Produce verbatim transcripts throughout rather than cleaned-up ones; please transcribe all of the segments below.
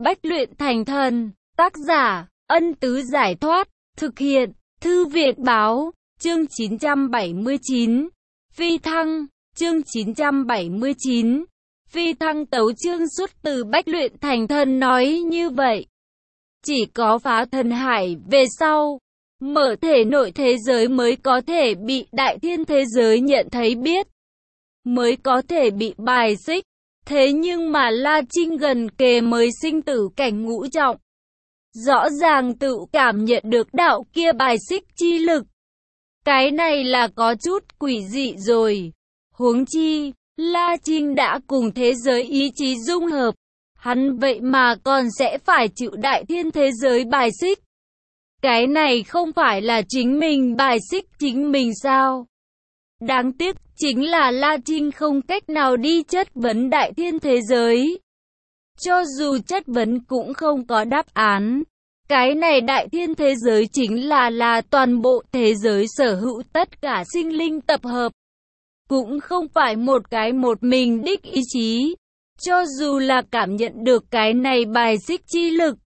Bách luyện thành thần, tác giả, Ân Tứ Giải Thoát, thực hiện, Thư Viện Báo, chương chín trăm bảy mươi chín, Phi Thăng, chương chín trăm bảy mươi chín, Phi Thăng tấu chương xuất từ Bách luyện thành thần nói như vậy. Chỉ có phá thần hải về sau, mở thể nội thế giới mới có thể bị đại thiên thế giới nhận thấy biết, mới có thể bị bài xích. Thế nhưng mà La Trinh gần kề mới sinh tử cảnh ngũ trọng, rõ ràng tự cảm nhận được đạo kia bài xích chi lực. Cái này là có chút quỷ dị rồi. Huống chi, La Trinh đã cùng thế giới ý chí dung hợp, hắn vậy mà còn sẽ phải chịu đại thiên thế giới bài xích. Cái này không phải là chính mình bài xích chính mình sao? Đáng tiếc chính là La Trinh không cách nào đi chất vấn đại thiên thế giới. Cho dù chất vấn cũng không có đáp án. Cái này đại thiên thế giới chính là là toàn bộ thế giới sở hữu tất cả sinh linh tập hợp. Cũng không phải một cái một mình đích ý chí. Cho dù là cảm nhận được cái này bài xích chi lực,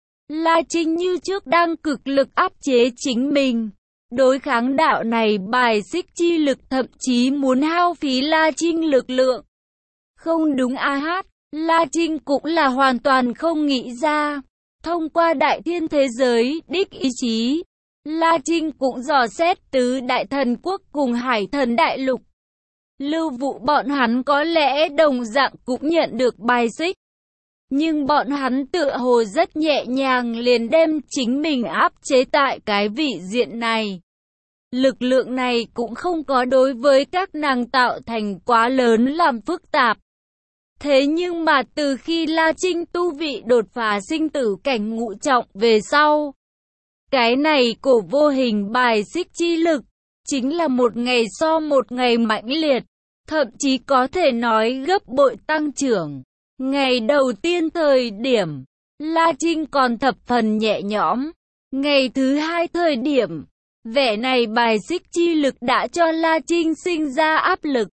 La Trinh như trước đang cực lực áp chế chính mình. Đối kháng đạo này bài xích chi lực, thậm chí muốn hao phí La Trinh lực lượng. Không đúng a hát, La Trinh cũng là hoàn toàn không nghĩ ra. Thông qua đại thiên thế giới, đích ý chí, La Trinh cũng dò xét tứ đại thần quốc cùng hải thần đại lục. Lưu Vụ bọn hắn có lẽ đồng dạng cũng nhận được bài xích. Nhưng bọn hắn tựa hồ rất nhẹ nhàng liền đem chính mình áp chế tại cái vị diện này. Lực lượng này cũng không có đối với các nàng tạo thành quá lớn làm phức tạp. Thế nhưng mà từ khi La Trinh tu vị đột phá sinh tử cảnh ngũ trọng về sau, cái này cổ vô hình bài xích chi lực, chính là một ngày so một ngày mãnh liệt, thậm chí có thể nói gấp bội tăng trưởng. Ngày đầu tiên thời điểm, La Trinh còn thập phần nhẹ nhõm. Ngày thứ hai thời điểm, vẻ này bài xích chi lực đã cho La Trinh sinh ra áp lực.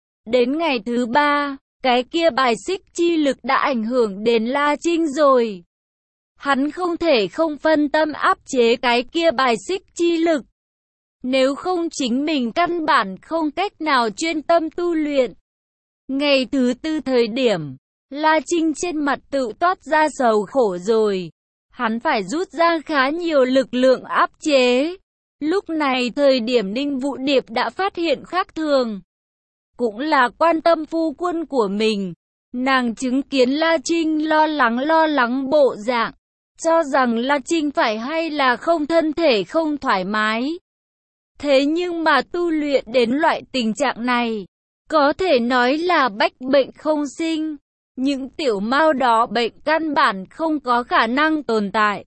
Đến ngày thứ ba, cái kia bài xích chi lực đã ảnh hưởng đến La Trinh rồi. Hắn không thể không phân tâm áp chế cái kia bài xích chi lực. Nếu không chính mình căn bản không cách nào chuyên tâm tu luyện. Ngày thứ tư thời điểm, La Trinh trên mặt tự toát ra sầu khổ rồi. Hắn phải rút ra khá nhiều lực lượng áp chế. Lúc này thời điểm Ninh Vũ Điệp đã phát hiện khác thường. Cũng là quan tâm phu quân của mình. Nàng chứng kiến La Trinh lo lắng lo lắng bộ dạng. Cho rằng La Trinh phải hay là không thân thể không thoải mái. Thế nhưng mà tu luyện đến loại tình trạng này, có thể nói là bách bệnh không sinh. Những tiểu mao đó bệnh căn bản không có khả năng tồn tại.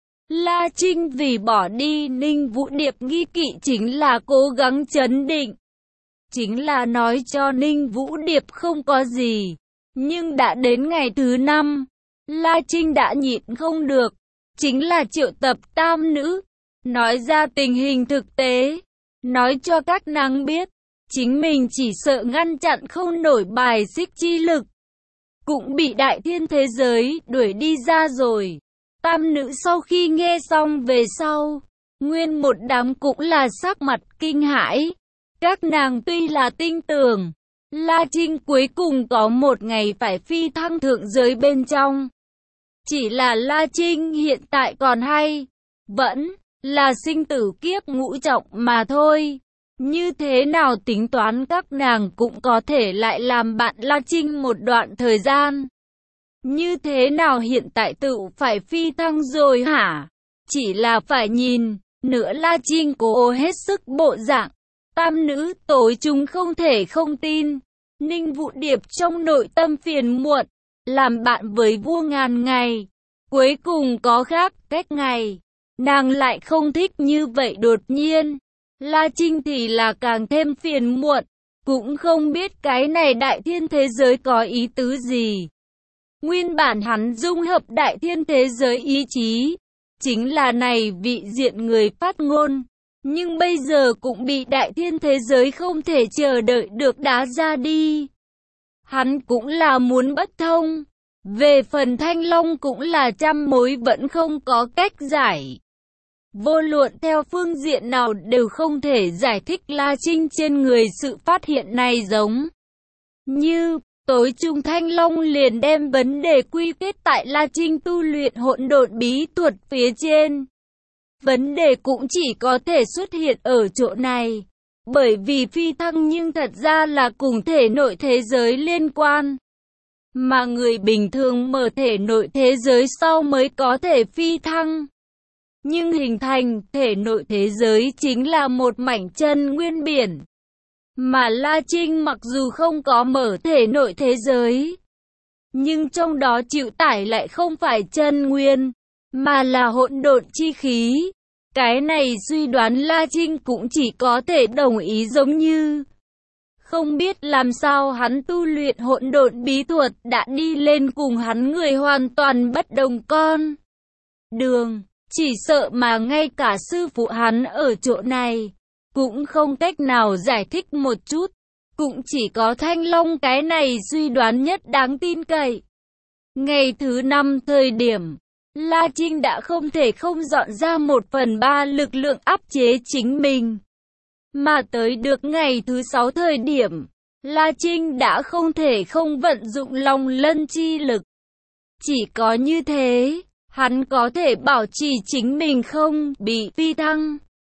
La Trinh vì bỏ đi Ninh Vũ Điệp nghi kỵ chính là cố gắng trấn định. Chính là nói cho Ninh Vũ Điệp không có gì. Nhưng đã đến ngày thứ năm, La Trinh đã nhịn không được. Chính là triệu tập tam nữ, nói ra tình hình thực tế. Nói cho các nàng biết, chính mình chỉ sợ ngăn chặn không nổi bài xích chi lực. Cũng bị đại thiên thế giới đuổi đi ra rồi. Tam nữ sau khi nghe xong về sau, nguyên một đám cũng là sắc mặt kinh hãi. Các nàng tuy là tin tưởng, La Trinh cuối cùng có một ngày phải phi thăng thượng giới bên trong. Chỉ là La Trinh hiện tại còn hay, vẫn là sinh tử kiếp ngũ trọng mà thôi. Như thế nào tính toán các nàng cũng có thể lại làm bạn La Trinh một đoạn thời gian. Như thế nào hiện tại tự phải phi thăng rồi hả? Chỉ là phải nhìn, nữa La Trinh cố hết sức bộ dạng. Tam nữ tối chúng không thể không tin. Ninh Vũ Điệp trong nội tâm phiền muộn, làm bạn với vua ngàn ngày. Cuối cùng có khác cách ngày, nàng lại không thích như vậy đột nhiên. La Trinh thì là càng thêm phiền muộn, cũng không biết cái này đại thiên thế giới có ý tứ gì. Nguyên bản hắn dung hợp đại thiên thế giới ý chí, chính là này vị diện người phát ngôn. Nhưng bây giờ cũng bị đại thiên thế giới không thể chờ đợi được đá ra đi. Hắn cũng là muốn bất thông. Về phần Thanh Long cũng là trăm mối vẫn không có cách giải. Vô luận theo phương diện nào đều không thể giải thích La Trinh trên người sự phát hiện này, giống như tối trung Thanh Long liền đem vấn đề quy kết tại La Trinh tu luyện hỗn độn bí thuật phía trên. Vấn đề cũng chỉ có thể xuất hiện ở chỗ này, bởi vì phi thăng nhưng thật ra là cùng thể nội thế giới liên quan. Mà người bình thường mở thể nội thế giới sau mới có thể phi thăng. Nhưng hình thành thể nội thế giới chính là một mảnh chân nguyên biển. Mà La Trinh mặc dù không có mở thể nội thế giới, nhưng trong đó chịu tải lại không phải chân nguyên, mà là hỗn độn chi khí. Cái này suy đoán La Trinh cũng chỉ có thể đồng ý, giống như không biết làm sao hắn tu luyện hỗn độn bí thuật đã đi lên cùng hắn người hoàn toàn bất đồng con đường. Chỉ sợ mà ngay cả sư phụ hắn ở chỗ này cũng không cách nào giải thích một chút. Cũng chỉ có Thanh Long cái này suy đoán nhất đáng tin cậy. Ngày thứ năm thời điểm, La Trinh đã không thể không dọn ra một phần ba lực lượng áp chế chính mình. Mà tới được ngày thứ sáu thời điểm, La Trinh đã không thể không vận dụng Long Lân chi lực. Chỉ có như thế, hắn có thể bảo trì chính mình không bị phi thăng.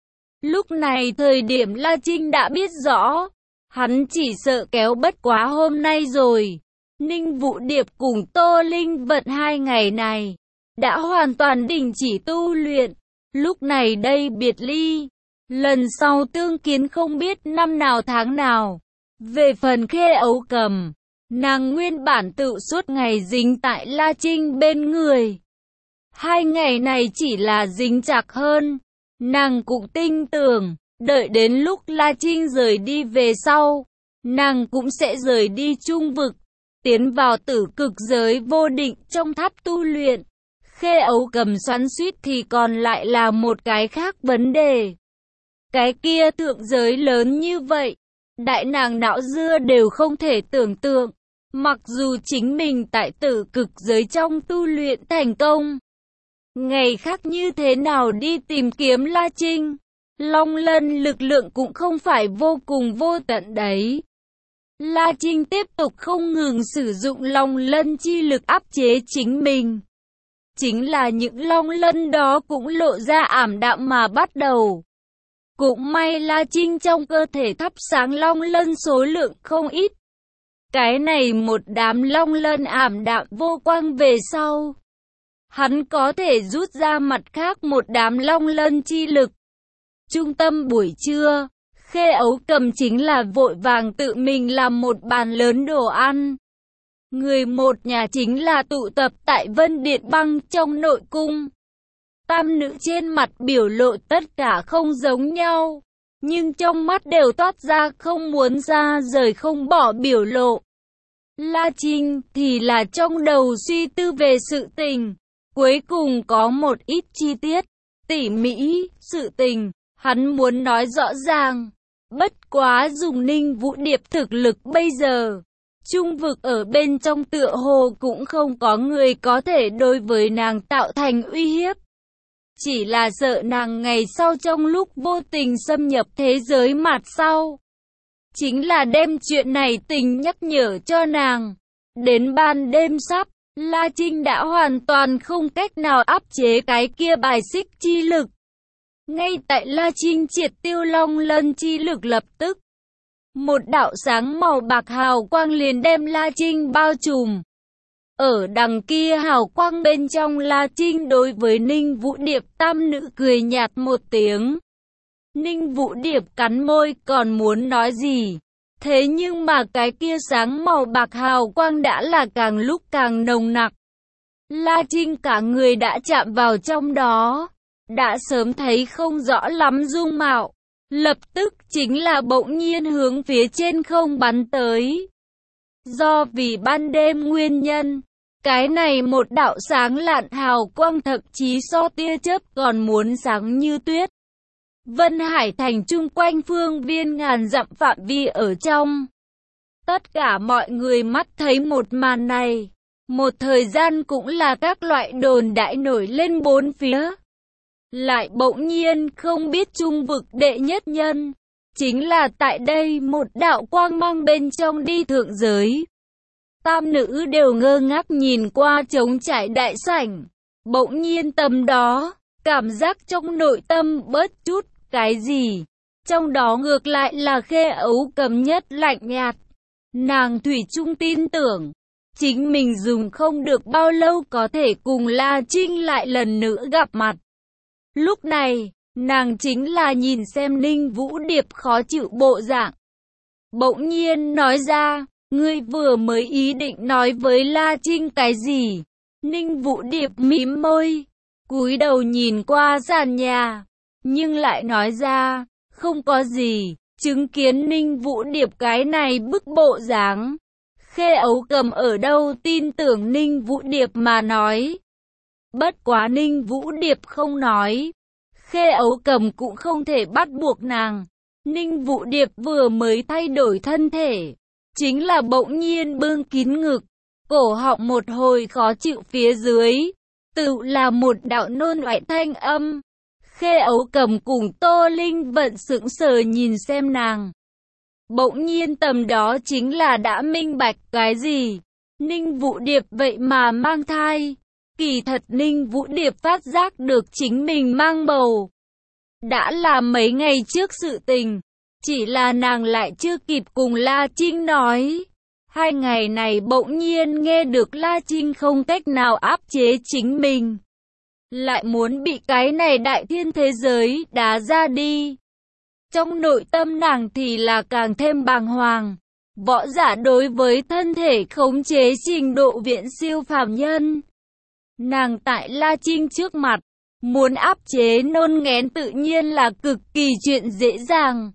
Lúc này thời điểm La Trinh đã biết rõ, hắn chỉ sợ kéo bất quá hôm nay rồi. Ninh Vũ Điệp cùng Tô Linh Vận hai ngày này đã hoàn toàn đình chỉ tu luyện. Lúc này đây biệt ly, lần sau tương kiến không biết năm nào tháng nào. Về phần Khê Ấu Cầm, nàng nguyên bản tự suốt ngày dính tại La Trinh bên người. Hai ngày này chỉ là dính chặt hơn. Nàng cũng tin tưởng, đợi đến lúc La Trinh rời đi về sau, nàng cũng sẽ rời đi trung vực, tiến vào tử cực giới vô định trong tháp tu luyện. Khê Ấu Cầm xoắn xuýt thì còn lại là một cái khác vấn đề. Cái kia thượng giới lớn như vậy, đại nàng não dưa đều không thể tưởng tượng. Mặc dù chính mình tại tử cực giới trong tu luyện thành công, ngày khác như thế nào đi tìm kiếm La Trinh, Long Lân lực lượng cũng không phải vô cùng vô tận đấy. La Trinh tiếp tục không ngừng sử dụng Long Lân chi lực áp chế chính mình. Chính là những Long Lân đó cũng lộ ra ảm đạm mà bắt đầu. Cũng may La Trinh trong cơ thể thắp sáng Long Lân số lượng không ít. Cái này một đám Long Lân ảm đạm vô quang về sau, hắn có thể rút ra mặt khác một đám Long Lân chi lực. Trung tâm buổi trưa, Khê Ấu Cầm chính là vội vàng tự mình làm một bàn lớn đồ ăn. Người một nhà chính là tụ tập tại Vân Điện Băng trong nội cung. Tam nữ trên mặt biểu lộ tất cả không giống nhau, nhưng trong mắt đều toát ra không muốn ra rời không bỏ biểu lộ. La Trinh thì là trong đầu suy tư về sự tình, cuối cùng có một ít chi tiết, tỉ mỉ, sự tình, hắn muốn nói rõ ràng. Bất quá dùng Ninh Vũ Điệp thực lực bây giờ, trung vực ở bên trong tựa hồ cũng không có người có thể đối với nàng tạo thành uy hiếp. Chỉ là sợ nàng ngày sau trong lúc vô tình xâm nhập thế giới mặt sau. Chính là đem chuyện này tình nhắc nhở cho nàng. Đến ban đêm sắp, La Trinh đã hoàn toàn không cách nào áp chế cái kia bài xích chi lực. Ngay tại La Trinh triệt tiêu Long Lân chi lực lập tức, một đạo sáng màu bạc hào quang liền đem La Trinh bao trùm. Ở đằng kia hào quang bên trong, La Trinh đối với Ninh Vũ Điệp tam nữ cười nhạt một tiếng. Ninh Vũ Điệp cắn môi còn muốn nói gì. Thế nhưng mà cái kia sáng màu bạc hào quang đã là càng lúc càng nồng nặc. La Trinh cả người đã chạm vào trong đó, đã sớm thấy không rõ lắm dung mạo. Lập tức chính là bỗng nhiên hướng phía trên không bắn tới. Do vì ban đêm nguyên nhân, cái này một đạo sáng lạn hào quang thậm chí so tia chớp còn muốn sáng như tuyết. Vân Hải Thành chung quanh phương viên ngàn dặm phạm vi ở trong. Tất cả mọi người mắt thấy một màn này, Một thời gian cũng là các loại đồn đại nổi lên bốn phía. Lại bỗng nhiên không biết trung vực đệ nhất nhân, chính là tại đây một đạo quang mang bên trong đi thượng giới. Tam nữ đều ngơ ngác nhìn qua trống trải đại sảnh. Bỗng nhiên tầm đó, cảm giác trong nội tâm bớt chút cái gì. Trong đó ngược lại là Khê Ấu Cầm nhất lạnh nhạt. Nàng thủy chung tin tưởng, chính mình dùng không được bao lâu có thể cùng La Trinh lại lần nữa gặp mặt. Lúc này, nàng chính là nhìn xem Ninh Vũ Điệp khó chịu bộ dạng. Bỗng nhiên nói ra, ngươi vừa mới ý định nói với La Trinh cái gì? Ninh Vũ Điệp mím môi, cúi đầu nhìn qua sàn nhà, nhưng lại nói ra, không có gì. Chứng kiến Ninh Vũ Điệp cái này bức bộ dáng, Khê Ấu Cầm ở đâu tin tưởng Ninh Vũ Điệp mà nói. Bất quá Ninh Vũ Điệp không nói, Khê Ấu Cầm cũng không thể bắt buộc nàng. Ninh Vũ Điệp vừa mới thay đổi thân thể, chính là bỗng nhiên bưng kín ngực, cổ họng một hồi khó chịu phía dưới, tự là một đạo nôn oại thanh âm. Khê Ấu Cầm cùng Tô Linh Vận sững sờ nhìn xem nàng. Bỗng nhiên tầm đó chính là đã minh bạch cái gì. Ninh Vũ Điệp vậy mà mang thai. Kỳ thật Ninh Vũ Điệp phát giác được chính mình mang bầu. Đã là mấy ngày trước sự tình. Chỉ là nàng lại chưa kịp cùng La Trinh nói. Hai ngày này bỗng nhiên nghe được La Trinh không cách nào áp chế chính mình. Lại muốn bị cái này đại thiên thế giới đá ra đi. Trong nội tâm nàng thì là càng thêm bàng hoàng. Võ giả đối với thân thể khống chế trình độ viễn siêu phàm nhân. Nàng tại La Trinh trước mặt, muốn áp chế nôn nghén tự nhiên là cực kỳ chuyện dễ dàng.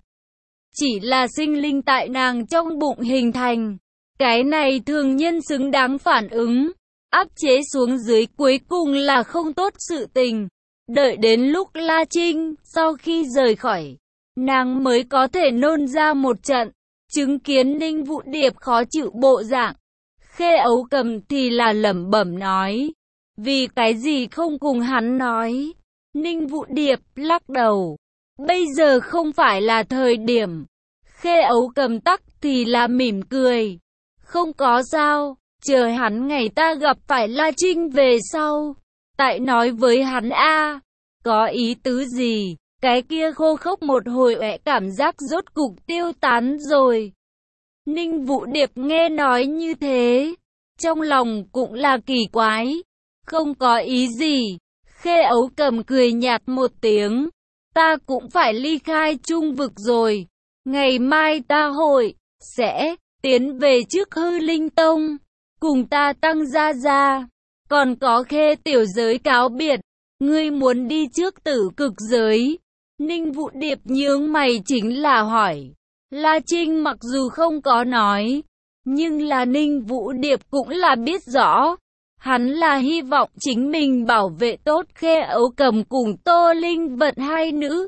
Chỉ là sinh linh tại nàng trong bụng hình thành. Cái này thường nhân xứng đáng phản ứng. Áp chế xuống dưới cuối cùng là không tốt sự tình. Đợi đến lúc La Trinh sau khi rời khỏi, nàng mới có thể nôn ra một trận. Chứng kiến Ninh Vũ Điệp khó chịu bộ dạng, Khê Ấu Cầm thì là lẩm bẩm nói, vì cái gì không cùng hắn nói. Ninh Vũ Điệp lắc đầu, bây giờ không phải là thời điểm. Khê Ấu Cầm tắc thì là mỉm cười, không có sao. Chờ hắn ngày ta gặp phải La Trinh về sau, tại nói với hắn a. Có ý tứ gì? Cái kia khô khốc một hồi ẹ cảm giác rốt cục tiêu tán rồi. Ninh Vũ Điệp nghe nói như thế, trong lòng cũng là kỳ quái. Không có ý gì. Khê Ấu Cầm cười nhạt một tiếng. Ta cũng phải ly khai trung vực rồi. Ngày mai ta hội sẽ tiến về trước Hư Linh Tông. Cùng ta tăng gia gia, còn có Khê tiểu giới cáo biệt, ngươi muốn đi trước Tử Cực giới. Ninh Vũ Điệp nhướng mày chính là hỏi. La Trinh mặc dù không có nói, nhưng là Ninh Vũ Điệp cũng là biết rõ. Hắn là hy vọng chính mình bảo vệ tốt Khê Ấu Cầm cùng Tô Linh Vận hai nữ.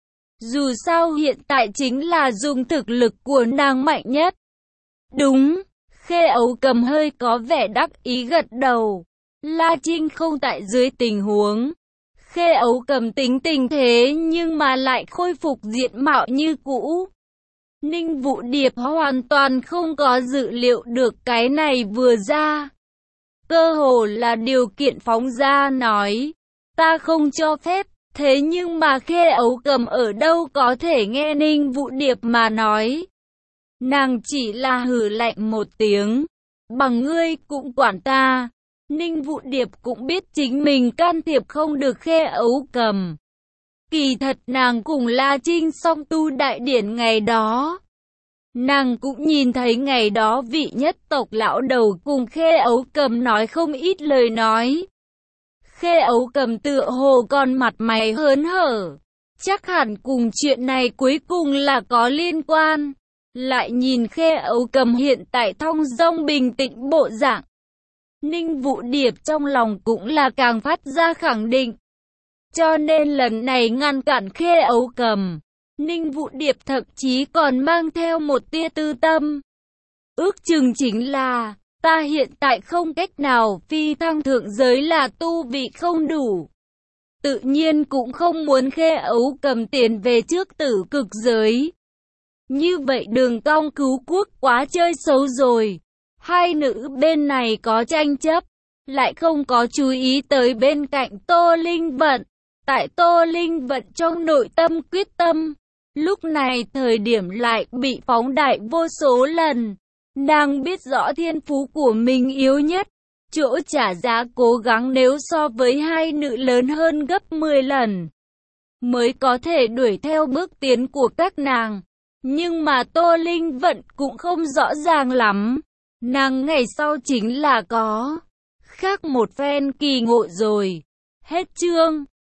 Dù sao hiện tại chính là dùng thực lực của nàng mạnh nhất. Đúng. Khê Ấu Cầm hơi có vẻ đắc ý gật đầu. La Trinh không tại dưới tình huống. Khê Ấu Cầm tính tình thế nhưng mà lại khôi phục diện mạo như cũ. Ninh Vũ Điệp hoàn toàn không có dự liệu được cái này vừa ra. Cơ hồ là điều kiện phóng ra nói. Ta không cho phép. Thế nhưng mà Khê Ấu Cầm ở đâu có thể nghe Ninh Vũ Điệp mà nói. Nàng chỉ là hừ lạnh một tiếng. Bằng ngươi cũng quản ta. Ninh Vũ Điệp cũng biết chính mình can thiệp không được Khê Ấu Cầm. Kỳ thật nàng cùng La Trinh song tu đại điển ngày đó. Nàng cũng nhìn thấy ngày đó vị nhất tộc lão đầu cùng Khê Ấu Cầm nói không ít lời nói. Khê Ấu Cầm tựa hồ còn mặt mày hớn hở. Chắc hẳn cùng chuyện này cuối cùng là có liên quan. Lại nhìn Khê Ấu Cầm hiện tại thong dong bình tĩnh bộ dạng. Ninh Vũ Điệp trong lòng cũng là càng phát ra khẳng định. Cho nên lần này ngăn cản Khê Ấu Cầm, Ninh Vũ Điệp thậm chí còn mang theo một tia tư tâm. Ước chừng chính là, Ta hiện tại không cách nào phi thăng thượng giới là tu vị không đủ. Tự nhiên cũng không muốn Khê Ấu cầm tiền về trước tử cực giới. Như vậy đường cong cứu quốc quá chơi xấu rồi. Hai nữ bên này có tranh chấp, lại không có chú ý tới bên cạnh Tô Linh Vận. Tại Tô Linh Vận trong nội tâm quyết tâm, lúc này thời điểm lại bị phóng đại vô số lần. Nàng biết rõ thiên phú của mình yếu nhất, chỗ trả giá cố gắng nếu so với hai nữ lớn hơn gấp mười lần, mới có thể đuổi theo bước tiến của các nàng. Nhưng mà Tô Linh Vận cũng không rõ ràng lắm. Nàng ngày sau chính là có khác một phen kỳ ngộ rồi. Hết chương.